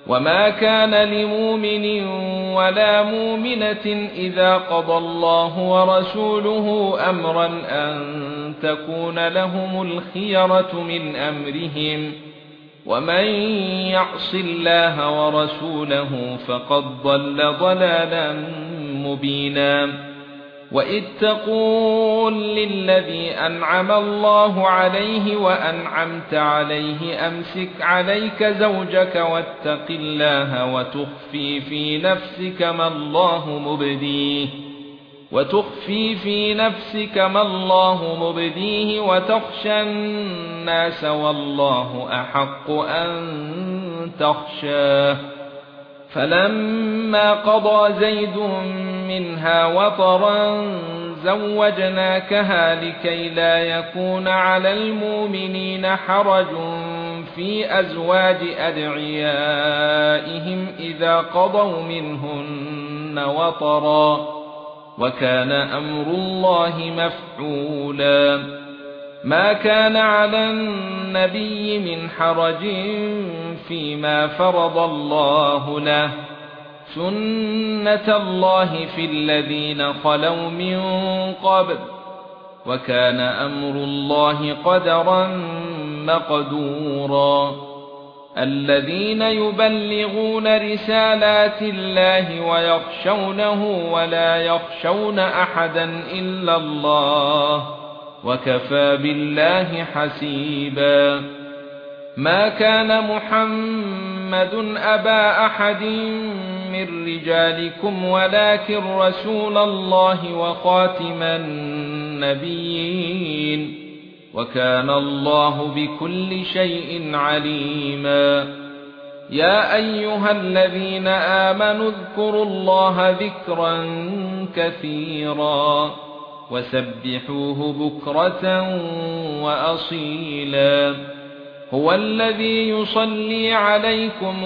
وما كان لمؤمن ولا مؤمنة إذا قضى الله ورسوله أمرا أن تكون لهم الخيرة من أمرهم ومن يعص الله ورسوله فقد ضل ضلالا مبينا وإذ تقول للذي أنعم الله عليه وأنعمت عليه أمسك عليك زوجك واتق الله وتخفي في نفسك ما الله مبديه وتخشى الناس والله أحق أن تخشاه فلما قضى زيد منها وطرا زوجناكها لكي لا يكون على المؤمنين حرج في أزواج أدعيائهم إذا قضوا منهن وطرا وكان أمر الله مفعولا ما كان على النبي من حرج فيما فرض الله له سنة الله في الذين خلوا من قبل وكان أمر الله قدرا مقدورا الذين يبلغون رسالات الله ويخشونه ولا يخشون أحدا إلا الله وكفى بالله حسيبا ما كان محمد أبا أحد من رجالكم ولكن رسول الله وخاتم النبيين وكان الله بكل شيء عليما يا أيها الذين آمنوا اذكروا الله ذكرا كثيرا وسبحوه بكرة وأصيلا هو الذي يصلي عليكم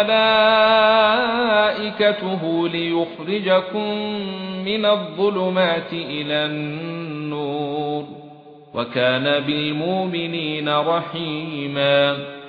وملائكته ليخرجكم من الظلمات إلى النور وكان بالمؤمنين رحيما